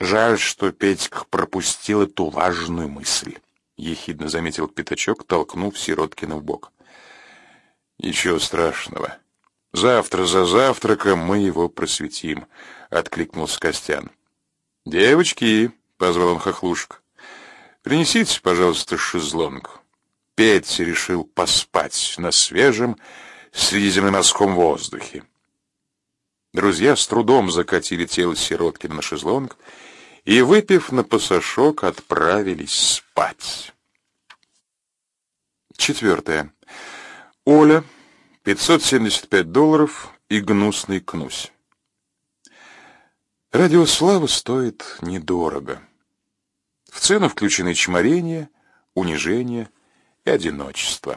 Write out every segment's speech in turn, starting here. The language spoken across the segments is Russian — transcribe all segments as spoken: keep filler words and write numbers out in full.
Жаль, что Петька пропустил эту важную мысль, ехидно заметил Пятачок, толкнув Сироткина в бок. Ничего страшного. Завтра за завтраком мы его просветим, откликнулся Костян. Девочки, позвал он хохлушек, принесите, пожалуйста, шезлонг. Петя решил поспать на свежем средиземноморском воздухе. Друзья с трудом закатили тело Сироткина на шезлонг и, выпив на посошок, отправились спать. Четвертое. Оля, пятьсот семьдесят пять долларов и гнусный кнусь. Радиослава стоит недорого. В цену включены чморение, унижение и одиночество.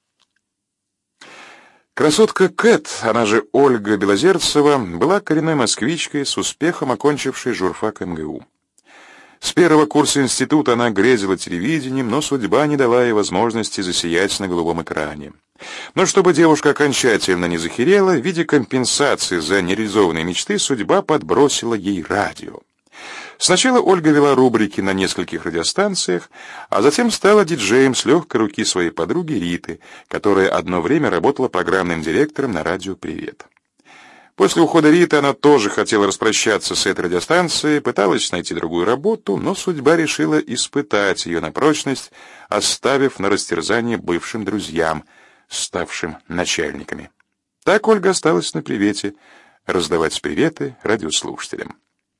Красотка Кэт, она же Ольга Белозерцева, была коренной москвичкой с успехом окончившей журфак эм гэ у. С первого курса института она грезила телевидением, но судьба не дала ей возможности засиять на голубом экране. Но чтобы девушка окончательно не захерела, в виде компенсации за нереализованные мечты судьба подбросила ей радио. Сначала Ольга вела рубрики на нескольких радиостанциях, а затем стала диджеем с легкой руки своей подруги Риты, которая одно время работала программным директором на радио «Привет». После ухода Риты она тоже хотела распрощаться с этой радиостанцией, пыталась найти другую работу, но судьба решила испытать ее на прочность, оставив на растерзание бывшим друзьям, ставшим начальниками. Так Ольга осталась на «Привете» раздавать приветы радиослушателям.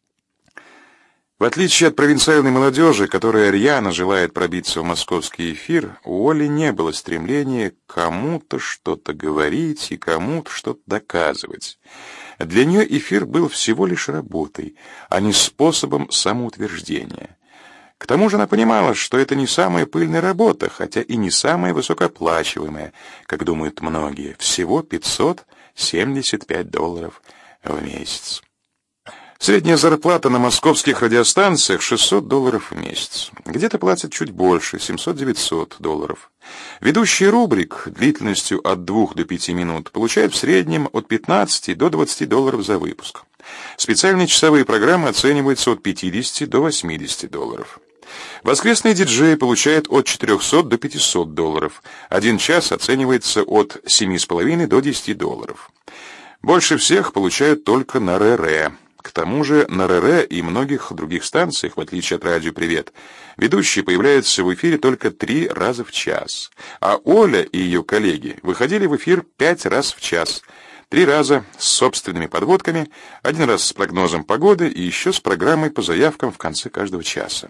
В отличие от провинциальной молодежи, которая рьяно желает пробиться в московский эфир, у Оли не было стремления кому-то что-то говорить и кому-то что-то доказывать. Для нее эфир был всего лишь работой, а не способом самоутверждения. К тому же она понимала, что это не самая пыльная работа, хотя и не самая высокооплачиваемая, как думают многие, всего пятьсот семьдесят пять долларов в месяц. Средняя зарплата на московских радиостанциях шестьсот долларов в месяц. Где-то платят чуть больше, семьсот-девятьсот долларов. Ведущий рубрик длительностью от двух до пяти минут получает в среднем от пятнадцати до двадцати долларов за выпуск. Специальные часовые программы оцениваются от пятидесяти до восьмидесяти долларов. Воскресный диджей получает от четырехсот до пятисот долларов. Один час оценивается от семи с половиной до десяти долларов. Больше всех получают только на РР. К тому же на РР и многих других станциях, в отличие от радио «Привет», ведущие появляются в эфире только три раза в час, а Оля и ее коллеги выходили в эфир пять раз в час, три раза с собственными подводками, один раз с прогнозом погоды и еще с программой по заявкам в конце каждого часа.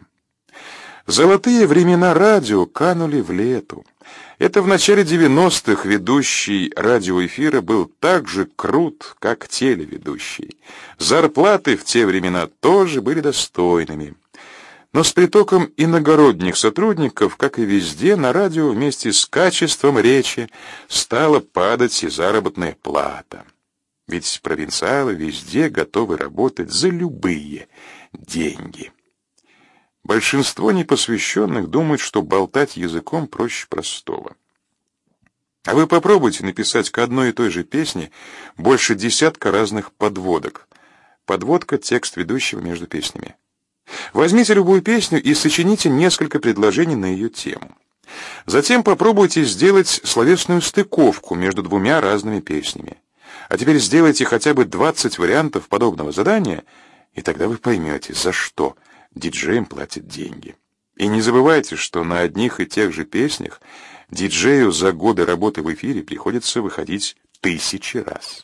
Золотые времена радио канули в лету. Это в начале девяностых ведущий радиоэфира был так же крут, как телеведущий. Зарплаты в те времена тоже были достойными. Но с притоком иногородних сотрудников, как и везде, на радио вместе с качеством речи стала падать и заработная плата. Ведь провинциалы везде готовы работать за любые деньги. Большинство непосвященных думают, что болтать языком проще простого. А вы попробуйте написать к одной и той же песне больше десятка разных подводок. Подводка — текст ведущего между песнями. Возьмите любую песню и сочините несколько предложений на ее тему. Затем попробуйте сделать словесную стыковку между двумя разными песнями. А теперь сделайте хотя бы двадцать вариантов подобного задания, и тогда вы поймете, за что диджеям платят деньги. И не забывайте, что на одних и тех же песнях диджею за годы работы в эфире приходится выходить тысячи раз.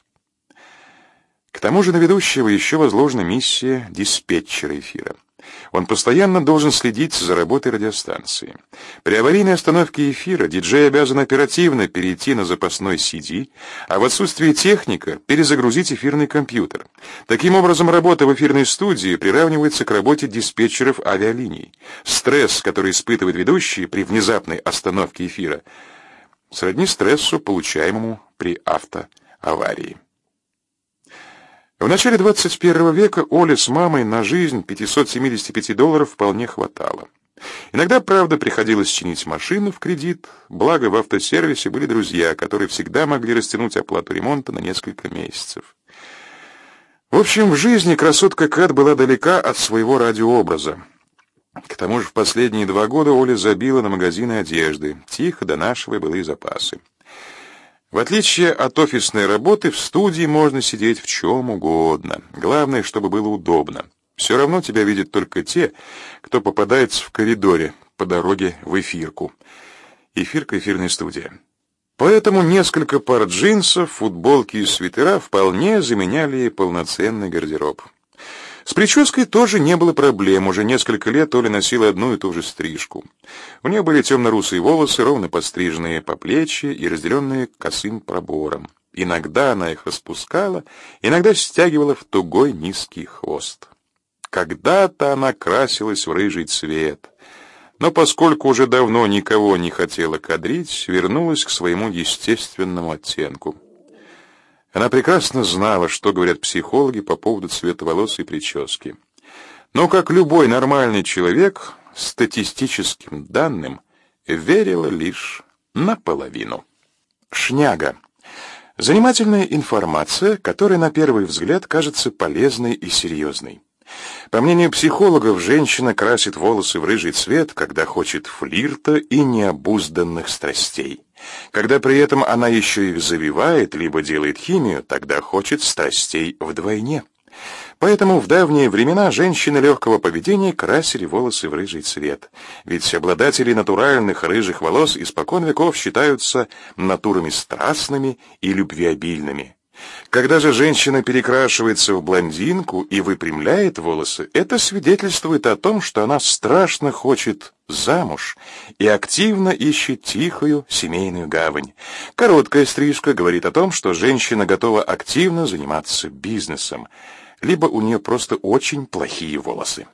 К тому же на ведущего еще возложена миссия диспетчера эфира. Он постоянно должен следить за работой радиостанции. При аварийной остановке эфира диджей обязан оперативно перейти на запасной си ди, а в отсутствие техника перезагрузить эфирный компьютер. Таким образом, работа в эфирной студии приравнивается к работе диспетчеров авиалиний. Стресс, который испытывает ведущий при внезапной остановке эфира, сродни стрессу, получаемому при автоаварии. В начале двадцать первого века Оле с мамой на жизнь пятисот семидесяти пяти долларов вполне хватало. Иногда, правда, приходилось чинить машину в кредит, благо в автосервисе были друзья, которые всегда могли растянуть оплату ремонта на несколько месяцев. В общем, в жизни красотка Кэт была далека от своего радиообраза. К тому же в последние два года Оля забила на магазины одежды, тихо донашивая былые запасы. В отличие от офисной работы, в студии можно сидеть в чем угодно. Главное, чтобы было удобно. Все равно тебя видят только те, кто попадается в коридоре по дороге в эфирку. Эфирка — эфирная студия. Поэтому несколько пар джинсов, футболки и свитера вполне заменяли ей полноценный гардероб. С прической тоже не было проблем. Уже несколько лет Оля носила одну и ту же стрижку. У нее были темно-русые волосы, ровно подстриженные по плечи и разделенные косым пробором. Иногда она их распускала, иногда стягивала в тугой низкий хвост. Когда-то она красилась в рыжий цвет, но поскольку уже давно никого не хотела кадрить, вернулась к своему естественному оттенку. Она прекрасно знала, что говорят психологи по поводу цвета волос и прически. Но, как любой нормальный человек, статистическим данным верила лишь наполовину. Шняга. Занимательная информация, которая на первый взгляд кажется полезной и серьезной. По мнению психологов, женщина красит волосы в рыжий цвет, когда хочет флирта и необузданных страстей. Когда при этом она еще их завивает, либо делает химию, тогда хочет страстей вдвойне. Поэтому в давние времена женщины легкого поведения красили волосы в рыжий цвет. Ведь обладатели натуральных рыжих волос испокон веков считаются натурами страстными и любвеобильными. Когда же женщина перекрашивается в блондинку и выпрямляет волосы, это свидетельствует о том, что она страшно хочет замуж и активно ищет тихую семейную гавань. Короткая стрижка говорит о том, что женщина готова активно заниматься бизнесом, либо у нее просто очень плохие волосы.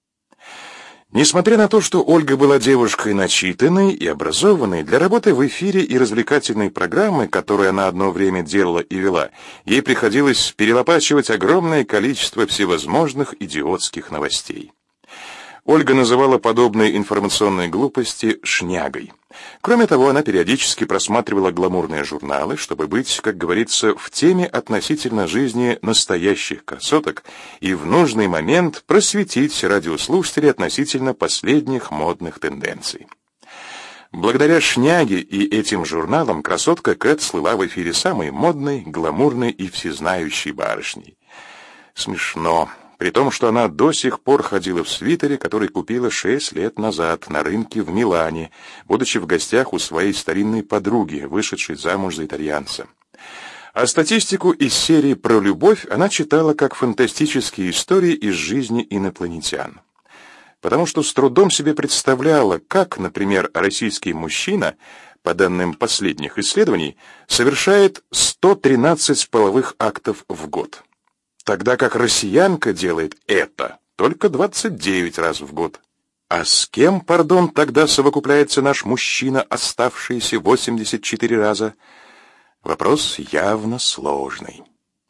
Несмотря на то, что Ольга была девушкой начитанной и образованной, для работы в эфире и развлекательной программы, которую она одно время делала и вела, ей приходилось перелопачивать огромное количество всевозможных идиотских новостей. Ольга называла подобные информационные глупости шнягой. Кроме того, она периодически просматривала гламурные журналы, чтобы быть, как говорится, в теме относительно жизни настоящих красоток и в нужный момент просветить радиослушателей относительно последних модных тенденций. Благодаря шняге и этим журналам красотка Кэт слыла в эфире самой модной, гламурной и всезнающей барышней. Смешно. При том, что она до сих пор ходила в свитере, который купила шесть лет назад на рынке в Милане, будучи в гостях у своей старинной подруги, вышедшей замуж за итальянца. А статистику из серии про любовь она читала как фантастические истории из жизни инопланетян. Потому что с трудом себе представляла, как, например, российский мужчина, по данным последних исследований, совершает сто тринадцать половых актов в год. Тогда как россиянка делает это только двадцать девять раз в год. А с кем, пардон, тогда совокупляется наш мужчина, оставшийся восемьдесят четыре раза? Вопрос явно сложный.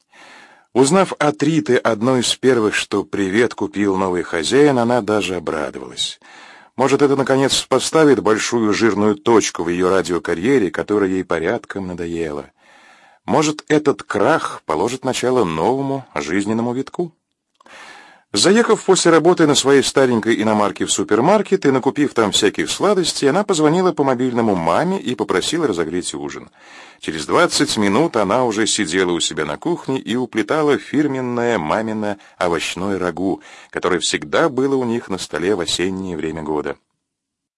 Узнав от Риты, одной из первых, что привет купил новый хозяин, она даже обрадовалась. Может, это, наконец, поставит большую жирную точку в ее радиокарьере, которая ей порядком надоела. Может, этот крах положит начало новому жизненному витку? Заехав после работы на своей старенькой иномарке в супермаркет и накупив там всяких сладостей, она позвонила по мобильному маме и попросила разогреть ужин. Через двадцать минут она уже сидела у себя на кухне и уплетала фирменное мамино овощное рагу, которое всегда было у них на столе в осеннее время года.